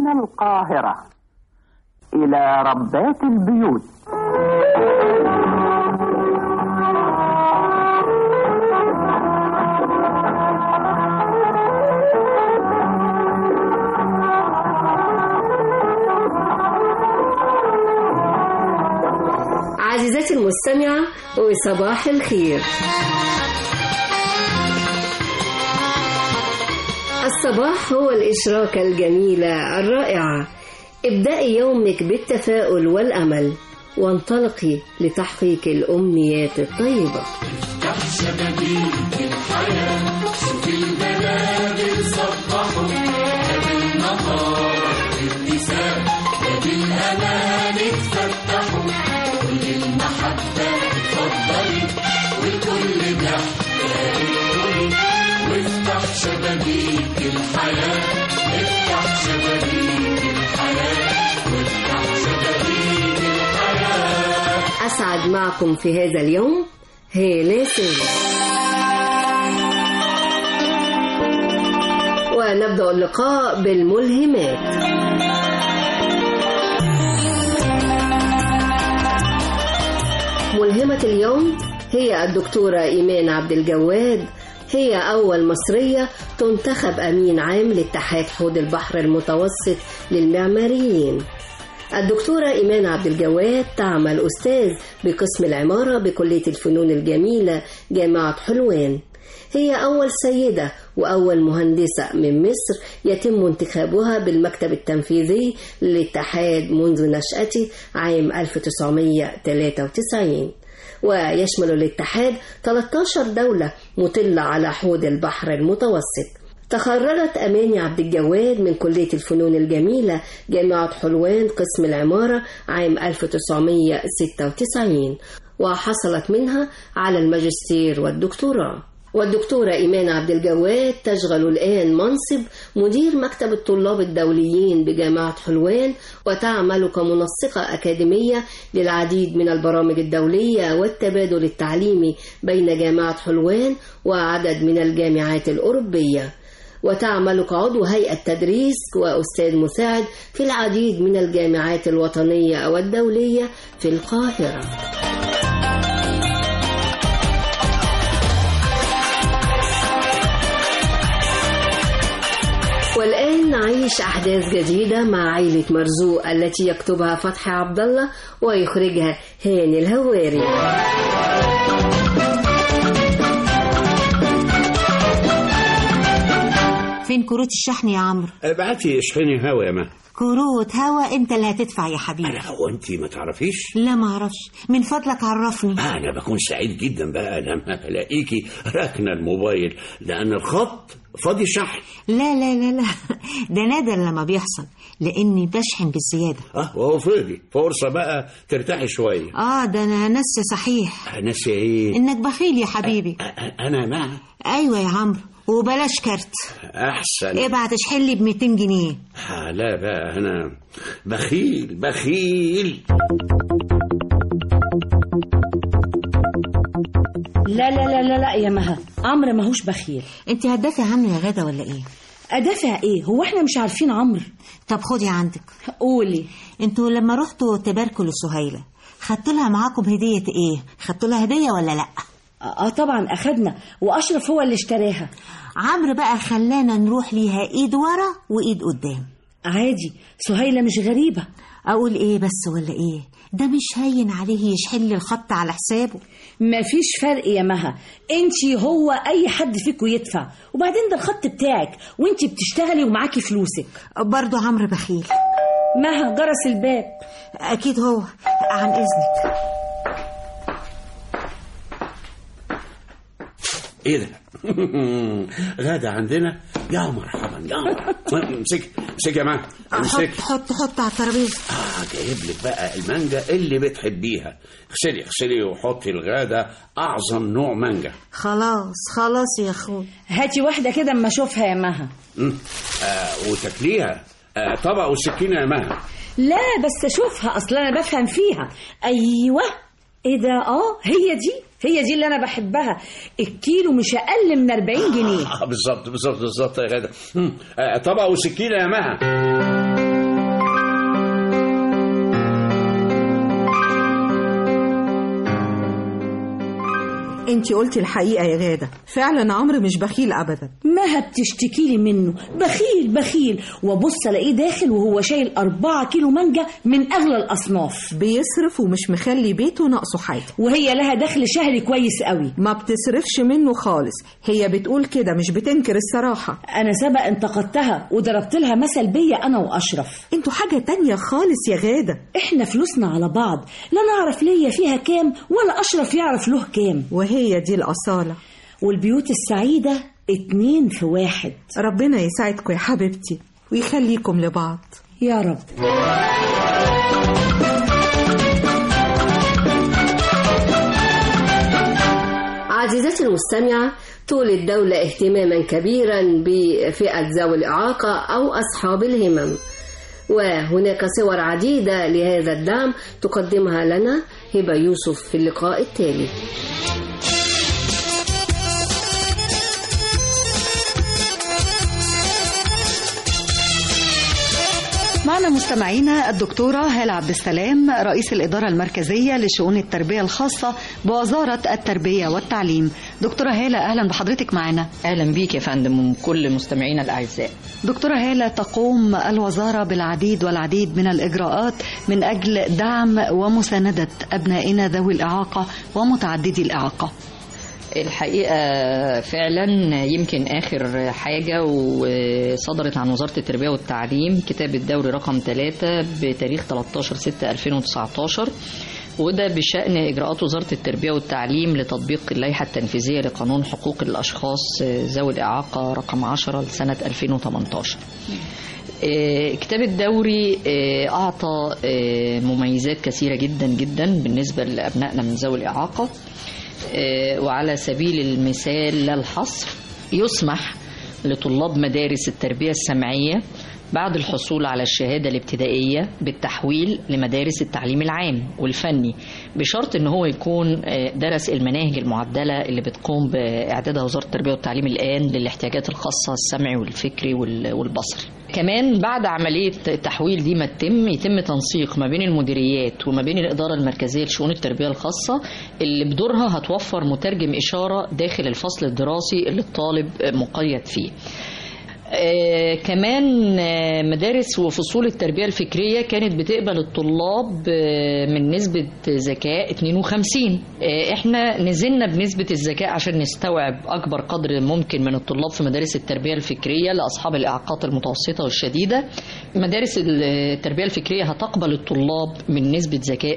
من القاهرة إلى ربات البيوت. عزيزتي المستمعة وصباح الخير. الصباح هو الإشراقة الجميلة الرائعة. ابدأي يومك بالتفاؤل والأمل وانطلقي لتحقيق الأمنيات الطيبة. افتح شبابيك الحياة، شوف البلاد صبحوا بالنهار ابتسام وبالأمان اتفتحوا، كل المحبة اتفضلي والكل ضحك ادخلي، وافتح شبابيك الحياة، افتح شبابيك الحياة، وافتح شبابيك الحياة. أسعد معكم في هذا اليوم هالة سيد. ونبدأ اللقاء بالملهمات. ملهمة اليوم هي الدكتورة إيمان عبد الجواد. هي أول مصرية تنتخب أمين عام لاتحاد حوض البحر المتوسط للمعماريين. الدكتورة إيمان عبد الجواد تعمل أستاذ بقسم العمارة بكلية الفنون الجميلة جامعة حلوان. هي أول سيدة وأول مهندسة من مصر يتم انتخابها بالمكتب التنفيذي للاتحاد منذ نشأته عام 1993. ويشمل الاتحاد 13 دولة مطلة على حوض البحر المتوسط. تخرجت أماني عبد الجواد من كلية الفنون الجميلة جامعة حلوان قسم العمارة عام 1996، وحصلت منها على الماجستير والدكتوراه. والدكتورة إيمان عبد الجواد تشغل الآن منصب مدير مكتب الطلاب الدوليين بجامعة حلوان، وتعمل كمنسقة أكاديمية للعديد من البرامج الدولية والتبادل التعليمي بين جامعة حلوان وعدد من الجامعات الأوروبية. وتعمل كعضو هيئة تدريس وأستاذ مساعد في العديد من الجامعات الوطنية والدولية في القاهرة. والآن نعيش أحداث جديدة مع عائلة مرزوق التي يكتبها فتحي عبد الله ويخرجها هاني الهواري. فين كروت الشحن يا عمرو؟ بعتي اشحني هوا يا ما. كروت هوا انت اللي هتدفع يا حبيبي. هو انت ما تعرفيش؟ لا ما اعرفش، من فضلك عرفني. انا بكون سعيد جدا بقى لما الاقيكي راكنه الموبايل لان الخط فاضي شحن. لا لا لا لا ده نادر لما بيحصل لاني بشحن بالزياده. وهو فاضي فرصه بقى ترتاحي شويه. ده انا ناسي صحيح. ناسي ايه؟ انك بخيل يا حبيبي. انا معك. ايوه يا عمرو، وبلاش كارت احسن. ابعت اشحن لي ب200 جنيه. لا بقى انا بخيل. لا لا لا لا لا يا مها، عمرو ماهوش بخيل. انت هتدافع عنه يا غدا ولا ايه؟ ادافع ايه؟ هو احنا مش عارفين عمرو؟ طب خدي عندك. قولي. انتوا لما رحتوا تباركوا لسهيلة خدتوا لها معاكم هدية ايه؟ خدتوا لها هدية ولا لا؟ طبعا اخدنا، واشرف هو اللي اشتراها. عمرو بقى خلانا نروح ليها ايد ورا وايد قدام. عادي، سهيلة مش غريبة. اقول ايه بس ولا ايه؟ ده مش هين عليه يشحن لي الخط على حسابه. مفيش فرق يا مها، انتي هو اي حد فيكم يدفع، وبعدين ده الخط بتاعك وانتي بتشتغلي ومعاكي فلوسك. برضو عمرو بخيل. مها جرس الباب. اكيد هو. عن اذنك. ايه ده؟ غدا عندنا. يا مرحبا يا مرحبا. امسك يا مان، امسك. حط على الترابيزه. جايب لك بقى المانجا اللي بتحبيها. اغسلي وحطي الغدا اعظم نوع مانجا. خلاص يا اخوي. هاتي واحده كده اما اشوفها يا مها. وتاكليها. طبق وسكينه يا مها. لا بس اشوفها، اصلا انا بفهم فيها. ايوه. ايه ده؟ هي دي اللي انا بحبها. الكيلو مش اقل من 40 جنيه. بالظبط يا غدا. طبق وسكينه يا مها. انتي قلتي الحقيقة يا غادة، فعلا عمرو مش بخيل أبدا. مها بتشتكي لي منه بخيل، وبص الاقيه داخل وهو شايل 4 كيلو مانجا من أغلى الأصناف. بيصرف ومش مخلي بيته ناقصه حاجة، وهي لها دخل شهري كويس قوي. ما بتصرفش منه خالص، هي بتقول كده مش بتنكر الصراحة. أنا سبق انتقدتها وضربت لها مثل بيا أنا وأشرف. انتوا حاجة تانية خالص يا غادة. احنا فلوسنا على بعض، لا نعرف ليا فيها كام ولا أشرف يعرف له كام، وهي دي الأصالة. والبيوت السعيدة 2 في 1. ربنا يساعدكم يا حبيبتي ويخليكم لبعض يا رب. عزيزتي المستمعة، تولي الدولة اهتماما كبيرا بفئة ذوي الإعاقة أو أصحاب الهمم، وهناك صور عديدة لهذا الدعم تقدمها لنا هبة يوسف في اللقاء التالي. معنا مستمعينا الدكتورة هالة عبد السلام، رئيس الإدارة المركزية لشؤون التربية الخاصة بوزارة التربية والتعليم. دكتورة هالة، أهلا بحضرتك معنا. أهلا بيك يا فندم وكل مستمعينا الأعزاء. دكتورة هالة، تقوم الوزارة بالعديد والعديد من الإجراءات من أجل دعم ومساندة أبنائنا ذوي الإعاقة ومتعددي الإعاقة. الحقيقة فعلا يمكن آخر حاجة وصدرت عن وزارة التربية والتعليم كتاب الدوري رقم 3 بتاريخ 13/6/2019، وده بشأن إجراءات وزارة التربية والتعليم لتطبيق اللائحة التنفيذية لقانون حقوق الأشخاص ذوي الإعاقة رقم 10 لسنة 2018. كتاب الدوري أعطى مميزات كثيرة جدا جدا بالنسبة لأبنائنا من ذوي الإعاقة، وعلى سبيل المثال لا الحصر يسمح لطلاب مدارس التربية السمعية بعد الحصول على الشهادة الابتدائية بالتحويل لمدارس التعليم العام والفني، بشرط ان هو يكون درس المناهج المعدلة اللي بتقوم بإعدادها وزارة التربية والتعليم الآن للاحتياجات الخاصة السمعي والفكري والبصري. كمان بعد عملية التحويل دي ما يتم تنسيق ما بين المديريات وما بين الإدارة المركزية لشؤون التربية الخاصة اللي بدورها هتوفر مترجم إشارة داخل الفصل الدراسي اللي الطالب مقيد فيه. كمان مدارس وفصول التربية الفكرية كانت بتقبل الطلاب من نسبة ذكاء 52. احنا نزلنا بنسبة الذكاء عشان نستوعب أكبر قدر ممكن من الطلاب في مدارس التربية الفكرية لأصحاب الإعاقات المتوسطة والشديدة. مدارس التربية الفكرية هتقبل الطلاب من نسبة ذكاء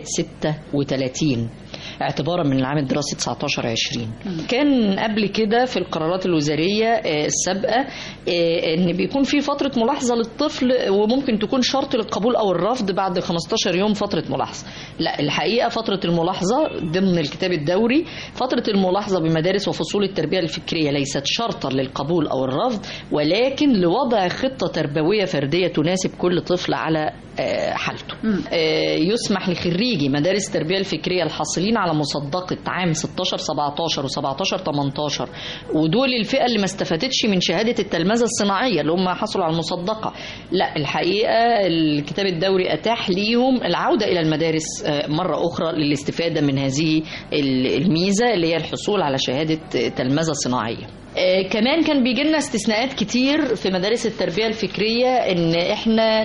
36 اعتبارا من العام الدراسي 19-20. كان قبل كده في القرارات الوزارية السابقة ان بيكون في فترة ملاحظة للطفل وممكن تكون شرط للقبول او الرفض بعد 15 يوم فترة ملاحظة. لا، الحقيقة فترة الملاحظة ضمن الكتاب الدوري، فترة الملاحظة بمدارس وفصول التربية الفكرية ليست شرطا للقبول او الرفض، ولكن لوضع خطة تربوية فردية تناسب كل طفل على حالته. يسمح لخريجي مدارس التربية الفكرية الحاصلين على مصدقة عام 16-17 و17-18، ودول الفئة اللي ما استفادتش من شهادة التلمذة الصناعية اللي هم حصلوا على المصدقة، لا الحقيقة الكتاب الدوري أتاح ليهم العودة إلى المدارس مرة أخرى للاستفادة من هذه الميزة اللي هي الحصول على شهادة تلمذة صناعية. كمان كان بيجي لنا استثناءات كتير في مدارس التربية الفكرية ان احنا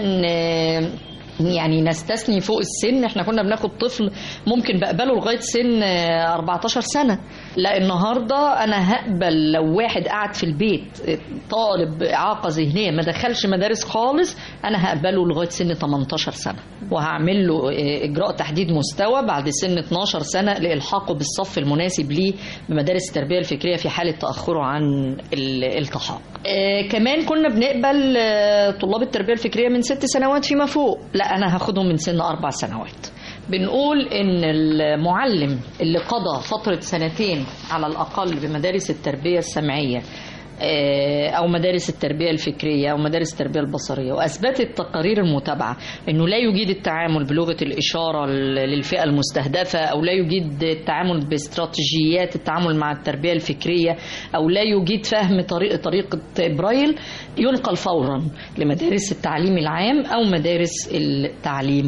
يعني نستثني فوق السن. احنا كنا بناخد طفل ممكن بقبله لغاية سن 14 سنة، لا النهاردة انا هقبل لو واحد قاعد في البيت طالب اعاقة ذهنية ما دخلش مدارس خالص، انا هقبله لغاية سن 18 سنة وهعمل له اجراء تحديد مستوى بعد سن 12 سنة لإلحاقه بالصف المناسب ليه بمدارس التربية الفكرية في حالة تأخره عن الالتحاق. كمان كنا بنقبل طلاب التربية الفكرية من 6 سنوات فيما فوق، لا أنا هاخدهم من سن 4 سنوات. بنقول إن المعلم اللي قضى فترة 2 على الأقل بمدارس التربية السمعية أو مدارس التربية الفكرية أو مدارس التربية البصرية وأثبتت تقارير المتابعة أنه لا يجيد التعامل بلغة الإشارة للفئة المستهدفة أو لا يجيد التعامل باستراتيجيات التعامل مع التربية الفكرية أو لا يجيد فهم طريقة برايل، ينقل فورا لمدارس التعليم العام أو مدارس التعليم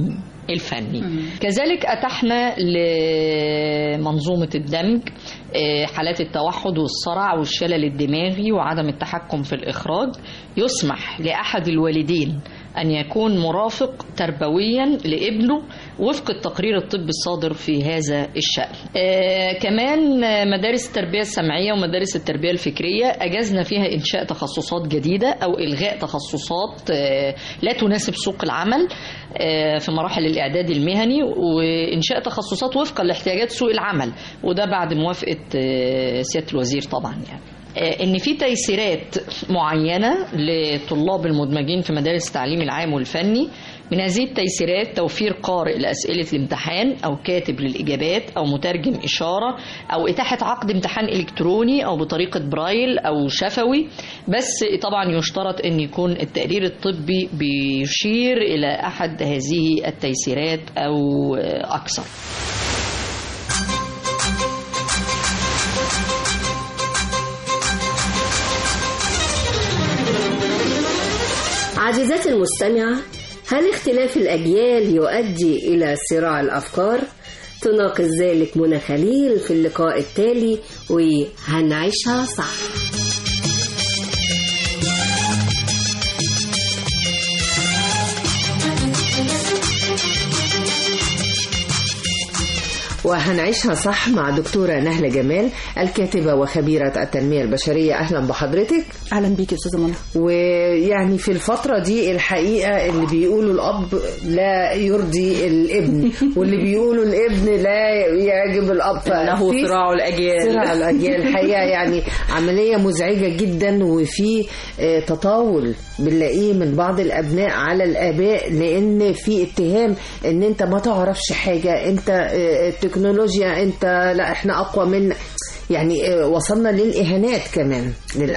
الفني. كذلك أتحنا لمنظومة الدمج حالات التوحد والصرع والشلل الدماغي وعدم التحكم في الإخراج، يسمح لأحد الوالدين أن يكون مرافق تربويا لابنه وفق التقرير الطبي الصادر في هذا الشأن. كمان مدارس التربية السمعية ومدارس التربية الفكرية أجزنا فيها إنشاء تخصصات جديدة أو إلغاء تخصصات لا تناسب سوق العمل في مراحل الإعداد المهني، وإنشاء تخصصات وفقا لاحتياجات سوق العمل، وده بعد موافقة سيادة الوزير طبعا. يعني ان في تيسيرات معينه لطلاب المدمجين في مدارس التعليم العام والفني. من هذه التيسيرات توفير قارئ لاسئله الامتحان او كاتب للاجابات او مترجم اشاره او اتاحه عقد امتحان الكتروني او بطريقه برايل او شفوي، بس طبعا يشترط ان يكون التقرير الطبي بيشير الى احد هذه التيسيرات او اكثر. عزيزاتي المستمعة، هل اختلاف الأجيال يؤدي إلى صراع الأفكار؟ تناقش ذلك منى خليل في اللقاء التالي وهنعيشها صح. وهنعيشها صح مع دكتورة نهلة جمال، الكاتبة وخبيرة التنمية البشرية. أهلا بحضرتك. أهلا بيك يا أستاذة منى. ويعني في الفترة دي الحقيقة اللي بيقولوا الأب لا يرضي الابن واللي بيقولوا الابن لا يعجب الأب، له صراع الأجيال. صراع الأجيال الحقيقة يعني عملية مزعجة جدا، وفي تطاول بنلاقيه من بعض الأبناء على الآباء، لأن في اتهام إن أنت ما تعرفش حاجة، أنت التكنولوجيا، أنت لا إحنا أقوى من، يعني وصلنا للإهانات كمان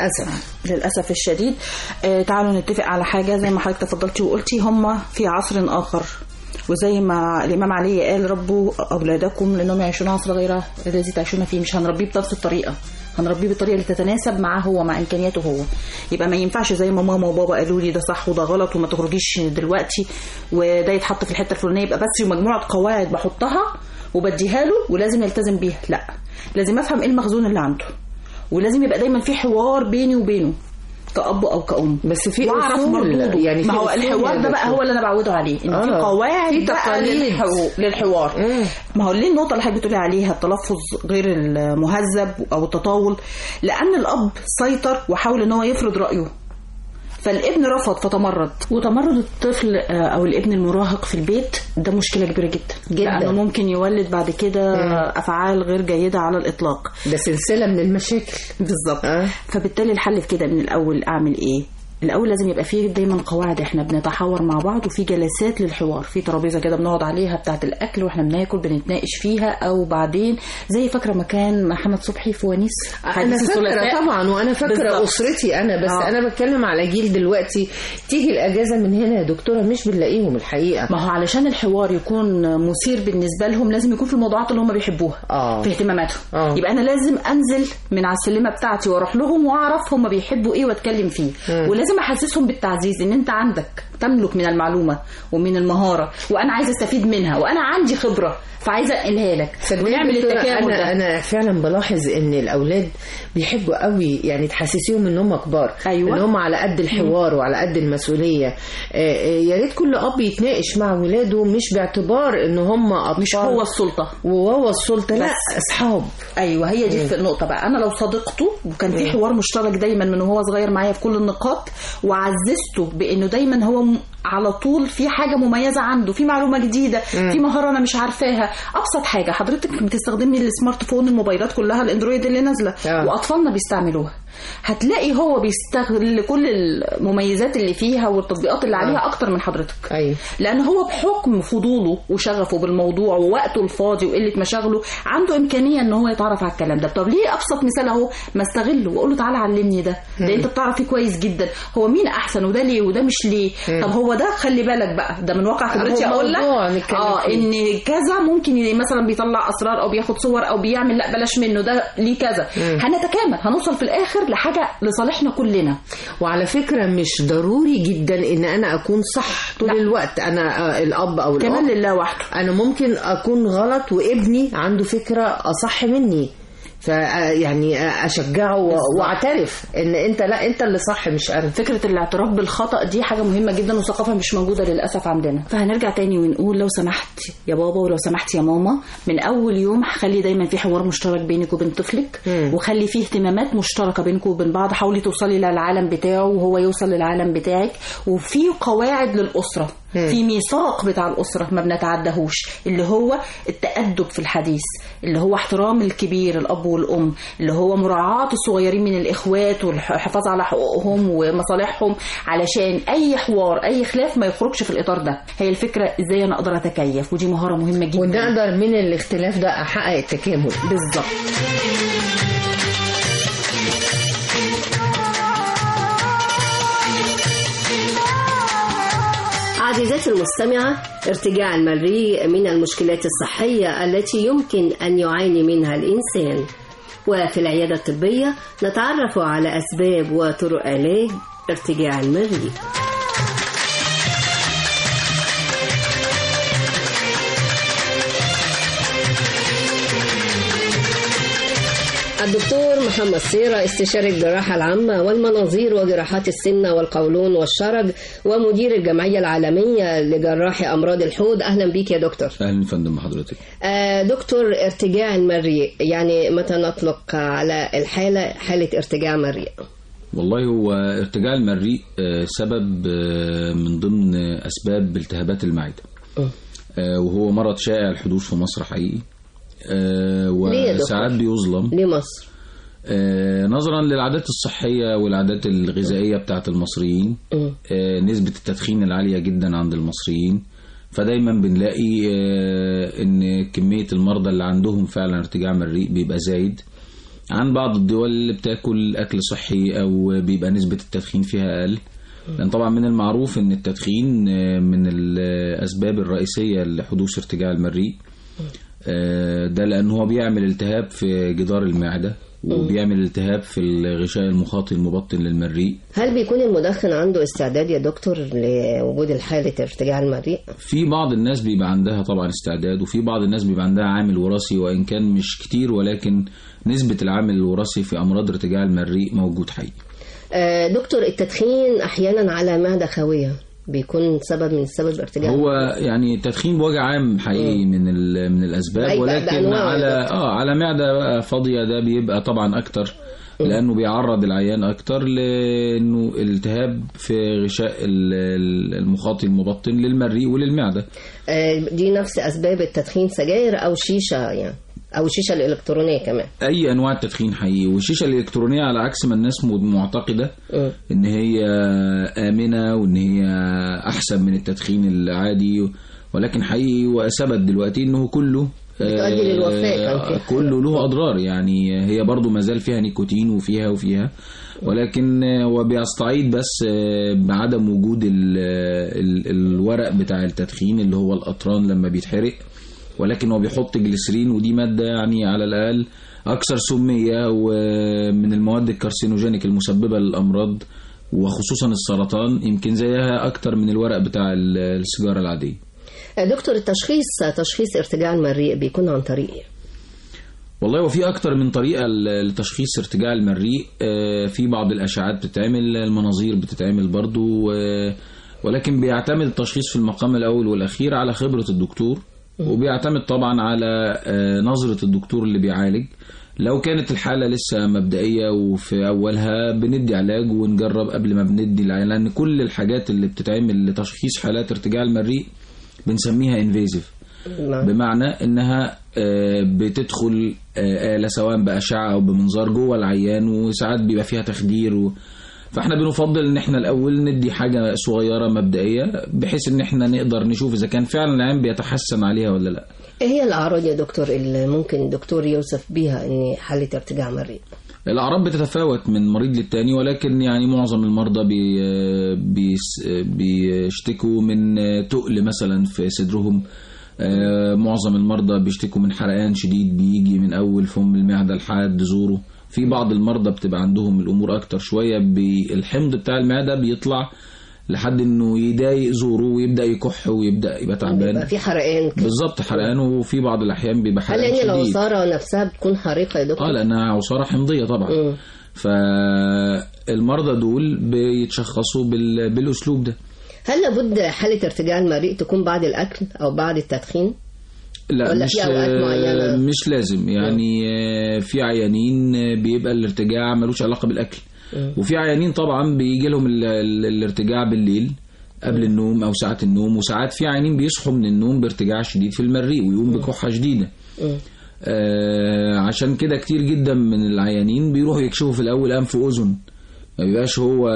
للأسف الشديد. تعالوا نتفق على حاجة زي ما حضرتك تفضلتي وقلتي، هم في عصر آخر، وزي ما الإمام علي قال ربوا أولادكم لأنهم يعيشون عصر غير الذي تعيشون فيه. مش هنربيه بنفس الطريقة، هنربيه بالطريقة اللي تتناسب معاه هو، مع إمكانياته هو. يبقى ما ينفعش زي ما ماما وبابا قالوا لي ده صح وده غلط وما تخرجيش دلوقتي وده يتحط في الحتة الفلانية، يبقى بس مجموعة قواعد بحطها وبديها له ولازم يلتزم بيها. لا، لازم أفهم إيه المخزون اللي عنده، ولازم يبقى دايما في حوار بيني وبينه كأب أو كأم. بس في أصول، يعني ما هو الحوار ده بقى هو اللي أنا بعوده عليه، إن في قواعد في تقاليد للحوار. ما هو ليه النقطة اللي حضرتك بتقولي عليها التلفظ غير المهذب أو التطاول؟ لأن الأب سيطر وحاول إن هو يفرض رأيه، فالابن رفض فتمرد، وتمرد الطفل او الابن المراهق في البيت ده مشكله كبيره جدا لانه ممكن يولد بعد كده افعال غير جيده على الاطلاق. ده سلسله من المشاكل بالظبط. فبالتالي الحل في كده من الاول اعمل ايه؟ الأول لازم يبقى فيه دايما قواعد، احنا بنتحاور مع بعض، وفي جلسات للحوار، في ترابيزة كده بنقعد عليها بتاعة الأكل واحنا بناكل بنتناقش فيها، أو بعدين زي فاكرة مكان محمد صبحي في ونيس. أنا فاكرة طبعا، وأنا فاكرة أسرتي أنا، بس أنا بتكلم على جيل دلوقتي تيجي الأجازة من هنا يا دكتورة مش بنلاقيهم الحقيقة. ما هو علشان الحوار يكون مثير بالنسبة لهم لازم يكون في الموضوعات اللي هم بيحبوها في اهتماماتهم. يبقى أنا لازم أنزل من على السلمة بتاعتي وأروح لهم وأعرف هم بيحبوا إيه وأتكلم فيه، ولازم أحسسهم بالتعزيز ان انت عندك تملك من المعلومة ومن المهارة، وانا عايزة استفيد منها، وانا عندي خبرة فعايزة انقلها لك، ونعمل التكامل ده. انا فعلا بلاحظ ان الاولاد بيحبوا قوي يعني تحسسيهم ان هم كبار. أيوة. ان هم على قد الحوار وعلى قد المسؤولية. يا ريت كل اب يتناقش مع ولاده مش باعتبار ان هم اطفال، مش هو السلطة وهو السلطة، لا اصحاب. ايوه هي دي النقطة بقى. انا لو صديقته وكان في حوار مشترك دايما من وهو صغير معايا في كل النقاط، وعززته بانه دايما هو على طول في حاجة مميزة عنده، في معلومة جديدة، في مهارة أنا مش عارفاها. أبسط حاجة حضرتك بتستخدمي السمارت فون، الموبايلات كلها الأندرويد اللي نازلة وأطفالنا بيستعملوها، هتلاقي هو بيستغل كل المميزات اللي فيها والتطبيقات اللي عليها أكتر من حضرتك. لأن هو بحكم فضوله وشغفه بالموضوع ووقته الفاضي وقلة مشاغله عنده إمكانية إن هو يتعرف على الكلام ده. طب ليه أبسط مثال أهو ما استغله وأقول له تعالى علمني ده أنت بتعرف فيه كويس جدا، هو مين أحسن وده ليه وده مش ليه، طب هو ده خلي بالك بقى، ده من واقع خبرتي اقول لك ان كذا ممكن مثلا بيطلع اسرار او بياخد صور او بيعمل، لا بلاش منه ده ليه كذا. هنتكامل، هنوصل في الاخر لحاجه لصالحنا كلنا. وعلى فكره مش ضروري جدا ان انا اكون صح طول الوقت، انا الاب او الام كمان لله وحده، انا ممكن اكون غلط وابني عنده فكره اصح مني، فيعني اشجعه واعترف ان انت لا انت اللي صح مش انا. فكره الاعتراف بالخطا دي حاجه مهمه جدا وثقافه مش موجوده للاسف عندنا. فهنرجع تاني ونقول لو سمحت يا بابا ولو سمحت يا ماما، من اول يوم خلي دايما في حوار مشترك بينك وبين طفلك، وخلي فيه اهتمامات مشتركه بينكم وبين بعض. حاولي توصلي للعالم بتاعه وهو يوصل للعالم بتاعك، وفي قواعد للاسره، في ميثاق بتاع الأسرة ما بنتعدهوش، اللي هو التأدب في الحديث، اللي هو احترام الكبير الأب والأم، اللي هو مراعاة الصغيرين من الإخوات والحفاظ على حقوقهم ومصالحهم، علشان أي حوار أي خلاف ما يخرجش في الإطار ده. هي الفكرة إزاي أنا أقدر أتكيف، ودي مهارة مهمة جدا، ونقدر من الاختلاف ده أحقق التكامل. بالظبط. عزيزاتي المستمعة، ارتجاع المريء من المشكلات الصحية التي يمكن أن يعاني منها الإنسان، وفي العيادة الطبية نتعرف على أسباب وطرق علاج ارتجاع المريء. الدكتور محمد صيرة، استشاري الجراحة العامة والمناظير وجراحات السمنة والقولون والشرج، ومدير الجمعية العالمية لجراحي أمراض الحوض. أهلا بيك يا دكتور. أهلا فندم حضرتك. دكتور، ارتجاع المريء يعني متى نطلق على الحالة حالة ارتجاع مريء؟ والله هو ارتجاع المريء سبب من ضمن أسباب التهابات المعدة، وهو مرض شائع الحدوث في مصر حقيقي، وساعات بيظلم. ليه مصر؟ نظرا للعادات الصحية والعادات الغذائية بتاعت المصريين، نسبة التدخين العالية جدا عند المصريين، فدايما بنلاقي ان كمية المرضى اللي عندهم فعلا ارتجاع مريء بيبقى زايد عن بعض الدول اللي بتاكل اكل صحي او بيبقى نسبة التدخين فيها اقل. لان طبعا من المعروف ان التدخين من الاسباب الرئيسية لحدوث ارتجاع المريء، ده لأنه هو بيعمل التهاب في جدار المعدة وبيعمل التهاب في الغشاء المخاطي المبطن للمريء. هل بيكون المدخن عنده استعداد يا دكتور لوجود الحالة ارتجاع المريء؟ في بعض الناس بيبقى عندها طبعا استعداد، وفي بعض الناس بيبقى عندها عامل وراثي، وإن كان مش كتير ولكن نسبة العامل الوراثي في أمراض ارتجاع المريء موجود حقيقي. دكتور، التدخين أحيانا على معدة خاوية بيكون سبب من سبب ارتجاع هو يعني التدخين بوجه عام حقيقي من الاسباب، ولكن على معده فاضيه ده بيبقى طبعا اكتر، لانه بيعرض العيان اكتر لانه التهاب في غشاء المخاطي المبطن للمريء وللمعده. دي نفس اسباب التدخين، سجاير او شيشه يعني، او الشيشه الالكترونيه كمان. اي انواع التدخين حقيقي. والشيشه الالكترونيه على عكس ما الناس معتقده ان هي امنه وان هي احسن من التدخين العادي، ولكن حقيقي وثبت دلوقتي انه كله بتؤدي للوفاه، كله له اضرار. يعني هي برضو مازال فيها نيكوتين وفيها ولكن وبيستعيد بس بعدم وجود الورق بتاع التدخين اللي هو القطران لما بيتحرق، ولكن هو بيحط جليسرين، ودي مادة يعني على الأقل أكثر سمية ومن المواد الكارسينوجينيك المسببة للأمراض وخصوصا السرطان، يمكن زيها أكتر من الورق بتاع السيجارة العادية. دكتور، تشخيص ارتجاع المريء بيكون عن طريق ايه؟ والله وفي أكتر من طريقة لتشخيص ارتجاع المريء. في بعض الأشعات بتتعمل، المناظير بتتعمل برضو، ولكن بيعتمد التشخيص في المقام الأول والأخير على خبرة الدكتور، وبيعتمد طبعا على نظرة الدكتور اللي بيعالج. لو كانت الحالة لسه مبدئية وفي أولها بندي علاج ونجرب قبل ما بندي العلاج، لأن كل الحاجات اللي بتتعمل لتشخيص حالات ارتجاع المريء بنسميها انفيزيف، بمعنى إنها بتدخل آلة سواء بأشعة أو بمنظار جوه العيان، وساعات بيبقى فيها تخدير فاحنا بنفضل ان احنا الاول ندي حاجة صغيرة مبدئية بحيث ان احنا نقدر نشوف اذا كان فعلا العيان بيتحسن عليها ولا لا. ايه هي الاعراض يا دكتور اللي ممكن الدكتور يوصف بيها ان حالة ارتجاع مريء؟ الأعراض بتتفاوت من مريض للتاني، ولكن يعني معظم المرضى بيشتكوا من تقل مثلا في صدرهم. معظم المرضى بيشتكوا من حرقان شديد بيجي من أول فم المعدة لحد زوره. في بعض المرضى بتبقى عندهم الأمور أكتر شوية، الحمض بتاع المعدة بيطلع لحد انه يضايق زوره ويبدا يكح ويبدا يبقى تعبان، بيبقى في حرقان بالظبط، حرقان. وفي بعض الاحيان بيبقى حرقان شديد. هل العصاره نفسها بتكون حريقه يا دكتور؟ لانها عصاره حمضيه طبعا. فالمرضى دول بيتشخصوا بالاسلوب ده. هل لابد حاله ارتجاع المريء تكون بعد الاكل او بعد التدخين؟ لا، ولا في اوقات معينه؟ مش لازم يعني. في عيانين بيبقى الارتجاع ملوش علاقه بالاكل، وفي عيانين طبعا بيجي لهم الارتجاع بالليل قبل النوم او ساعة النوم، وساعات في عيانين بيصحوا من النوم بارتجاع شديد في المريء ويقوم بكحة شديدة. عشان كده كتير جدا من العيانين بيروحوا يكشفوا في الاول انف واذن، ما بيبقاش هو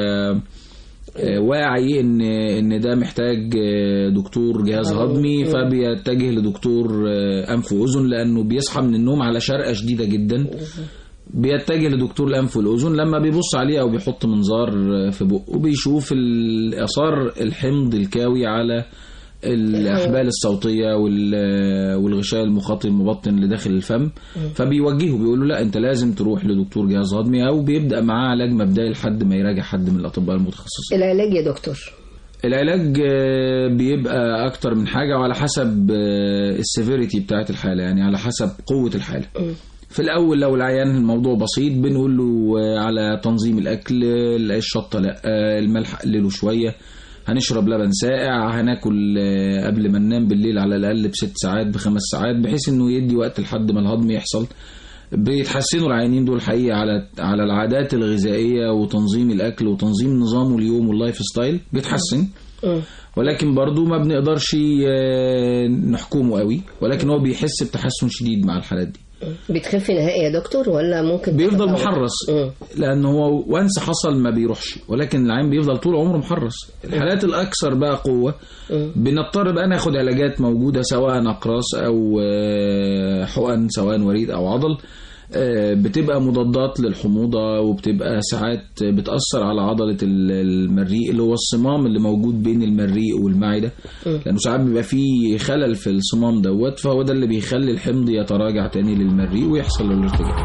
واعي ان ده محتاج دكتور جهاز هضمي، فبيتجه لدكتور انف واذن، لانه بيصحى من النوم على شرقة شديدة جدا، بيتجه لدكتور الأنف والأذن. لما بيبص عليه أو بيحط منظار في بقه بيشوف الآثار الحمض الكاوي على الأحبال الصوتية والغشاء المخاطي المبطن اللي داخل الفم، فبيوجهه بيقول له لا أنت لازم تروح لدكتور جهاز هضمي، أو بيبدأ معاه علاج مبدئي لحد ما يراجع حد من الأطباء المتخصصين. العلاج يا دكتور؟ العلاج بيبقى أكتر من حاجة، وعلى حسب السيفيريتي بتاعت الحالة، يعني على حسب قوة الحالة. في الأول لو العيان الموضوع بسيط بنقول له على تنظيم الأكل، الشطة لا، الملح قلله شوية، هنشرب لبن ساقع، هناكل قبل ما ننام بالليل على الأقل ب6 ساعات ب5 ساعات، بحيث إنه يدي وقت لحد ما الهضم يحصل. بيتحسنوا العيانين دول حقيقة على العادات الغذائية وتنظيم الأكل وتنظيم نظامه اليوم واللايف ستايل بيتحسن. ولكن برضو ما بنقدرش نحكمه قوي، ولكن هو بيحس بتحسن شديد مع الحالات دي. بتخف نهائي يا دكتور ولا ممكن بيفضل محرص؟ لأنه هو وانس حصل ما بيروحش، ولكن العين بيفضل طول عمره محرص. الحالات الأكثر بقى قوة بنضطر بقى ناخد علاجات موجودة، سواء أقراص أو حقن، سواء وريد أو عضل، بتبقى مضادات للحموضة، وبتبقى ساعات بتأثر على عضلة المريء اللي هو الصمام اللي موجود بين المريء والمعدة، لأنه ساعات بيبقى فيه خلل في الصمام دوت، فهو ده اللي بيخلي الحمض يتراجع تاني للمريء ويحصل له الارتجاع.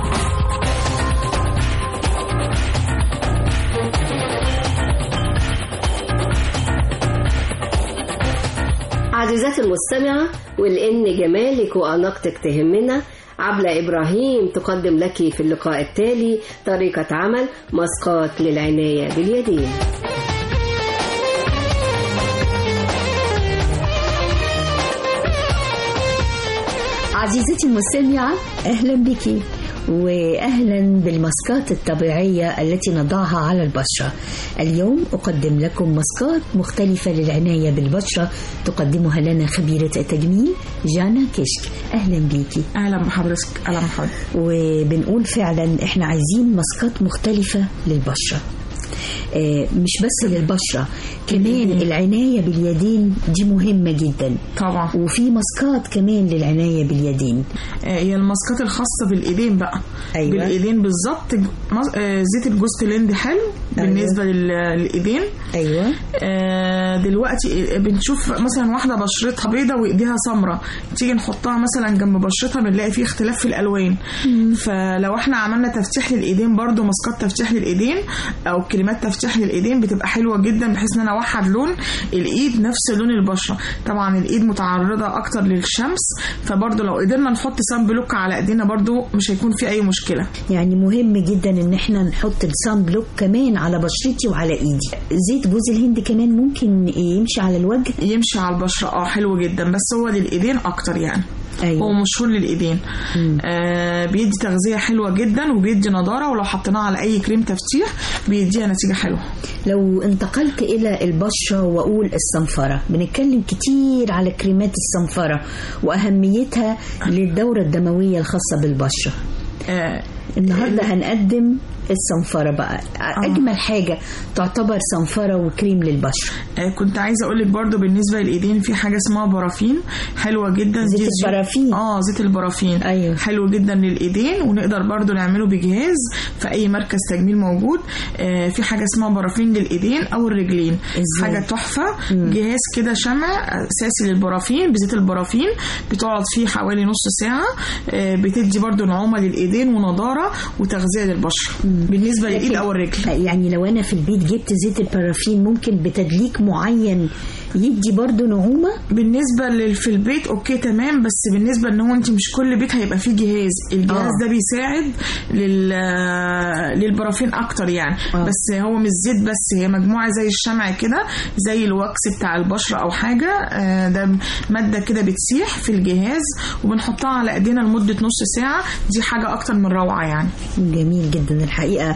عزيزاتي المستمعة، ولأن جمالك وأناقتك تهمنا، عبلة إبراهيم تقدم لك في اللقاء التالي طريقة عمل ماسكات للعناية باليدين. عزيزتي المستمعة، أهلا بك وأهلا بالماسكات الطبيعية التي نضعها على البشرة. اليوم أقدم لكم ماسكات مختلفة للعناية بالبشرة تقدمها لنا خبيرة التجميل جانا كشك. أهلا بيكي. أهلا بحضرتك. أهلا بحضرتك. وبنقول فعلا إحنا عايزين ماسكات مختلفة للبشرة، مش بس للبشرة، كمان العناية باليدين دي مهمة جدا طبعا. وفي ماسكات كمان للعناية باليدين، هي الماسكات الخاصة بالإيدين بقى. أيوة. بالإيدين بالظبط. زيت الجوز الهند حلو. أيوة. بالنسبة للإيدين. أيوة. دلوقتي بنشوف مثلا واحدة بشرتها بيضة وإيديها سمرة، تيجي نحطها مثلا جنب بشرتها بنلاقي فيه اختلاف في الألوان. فلو احنا عملنا تفتيح للإيدين برضو، ماسكات تفتيح للإيدين أو كريمات تفتيح للإيدين بتبقى حلوة جدا، بحيث ان انا اوحد لون الإيد نفس لون البشرة. طبعا الإيد متعرضة أكتر للشمس، فبرضو لو قدرنا نحط سان بلوك على إيدينا برضو مش هيكون في أي مشكلة. يعني مهم جدا ان احنا نحط السان بلوك كمان على بشرتي وعلى إيدي. زيت جوز الهند كمان ممكن يمشي على الوجه، يمشي على البشرة حلو جدا، بس هو للإيدين أكتر يعني. أيوة. هو مشهور للإيدين. بيدي تغذية حلوة جدا وبيدي نضارة، ولو حطيناه على أي كريم تفتيح بيديها نتيجة حلوة. لو انتقلت إلى البشرة وأقول الصنفرة، بنتكلم كتير على كريمات الصنفرة وأهميتها للدورة الدموية الخاصة بالبشرة. النهارده هنقدم الصنفرة بقى. أجمل حاجة تعتبر صنفرة وكريم للبشرة. كنت عايزة أقولك برضو بالنسبة للإيدين في حاجة اسمها برافين حلوة جدا. زيت البرافين. زيت البرافين. أيوة. حلو جدا للإيدين، ونقدر برضو نعمله بجهاز في أي مركز تجميل موجود. في حاجة اسمها برافين للإيدين أو الرجلين. حاجة تحفة. جهاز كده شمع أساسي للبرافين بزيت البرافين، بتقعد فيه حوالي نص ساعة. بتدي برضو نعومة للإيدين ونضارة وتغذية للبشرة بالنسبة للإيد أو الرجل. يعني لو أنا في البيت جبت زيت البرافين ممكن بتدليك معين يدي برضو نعومة؟ بالنسبة في البيت أوكي تمام، بس بالنسبة إن هو أنت مش كل بيت هيبقى فيه جهاز. الجهاز ده بيساعد للبرافين أكتر يعني. بس هو مش زيت بس، هي مجموعة زي الشمع كده، زي الوكس بتاع البشرة أو حاجة. ده مادة كده بتسيح في الجهاز وبنحطها على إيدينا لمدة نص ساعة. دي حاجة أكتر من روعة يعني. جميل جدا الحقيقة،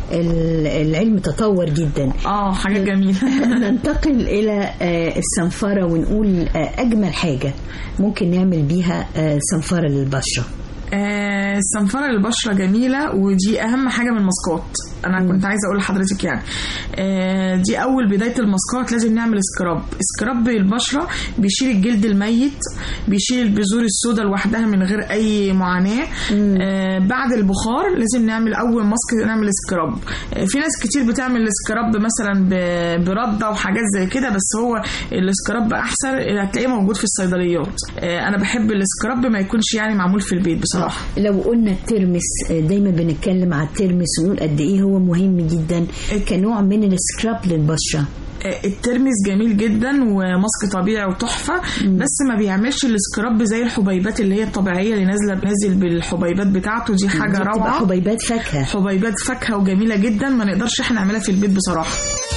العلم تطور جدا. حاجة جميلة. ننتقل إلى الصنفرة ونقول أجمل حاجة ممكن نعمل بيها صنفرة للبشرة. الصنفرة للبشرة جميلة، ودي أهم حاجة من الماسكات. أنا كنت عايزة أقول لحضرتك يعني دي أول بداية الماسكات لازم نعمل سكراب للبشرة. بيشيل الجلد الميت، بيشيل البذور السوداء لوحدها من غير أي معاناة. بعد البخار لازم نعمل أول ماسك نعمل سكراب. في ناس كتير بتعمل السكراب مثلا بردة وحاجات زي كده، بس هو السكراب أحسن، هتلاقيه موجود في الصيدليات. أنا بحب السكراب ما يكونش يعني معمول في البيت بصراحة. لو قلنا الترمس، دايما بنتكلم على الترمس ونقول قد ايه هو مهم جدا كنوع من السكراب للبشرة. الترمس جميل جدا وماسك طبيعي وتحفة، بس ما بيعملش السكراب زي الحبيبات اللي هي الطبيعية اللي نازل بالحبيبات بتاعته. دي حاجة روعة. حبيبات فاكهة وجميلة جدا، ما نقدرش احنا نعملها في البيت بصراحة.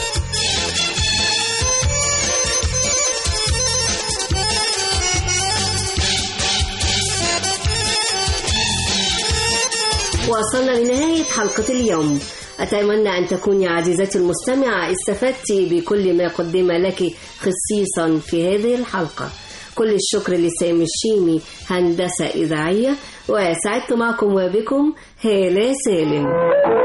وصلنا لنهاية حلقة اليوم. أتمنى أن تكوني عزيزتي المستمعة استفدت بكل ما قدم لك خصيصا في هذه الحلقة. كل الشكر لسامي الشيمي هندسة إذاعية، وسعدت معكم وبكم هالة سالم.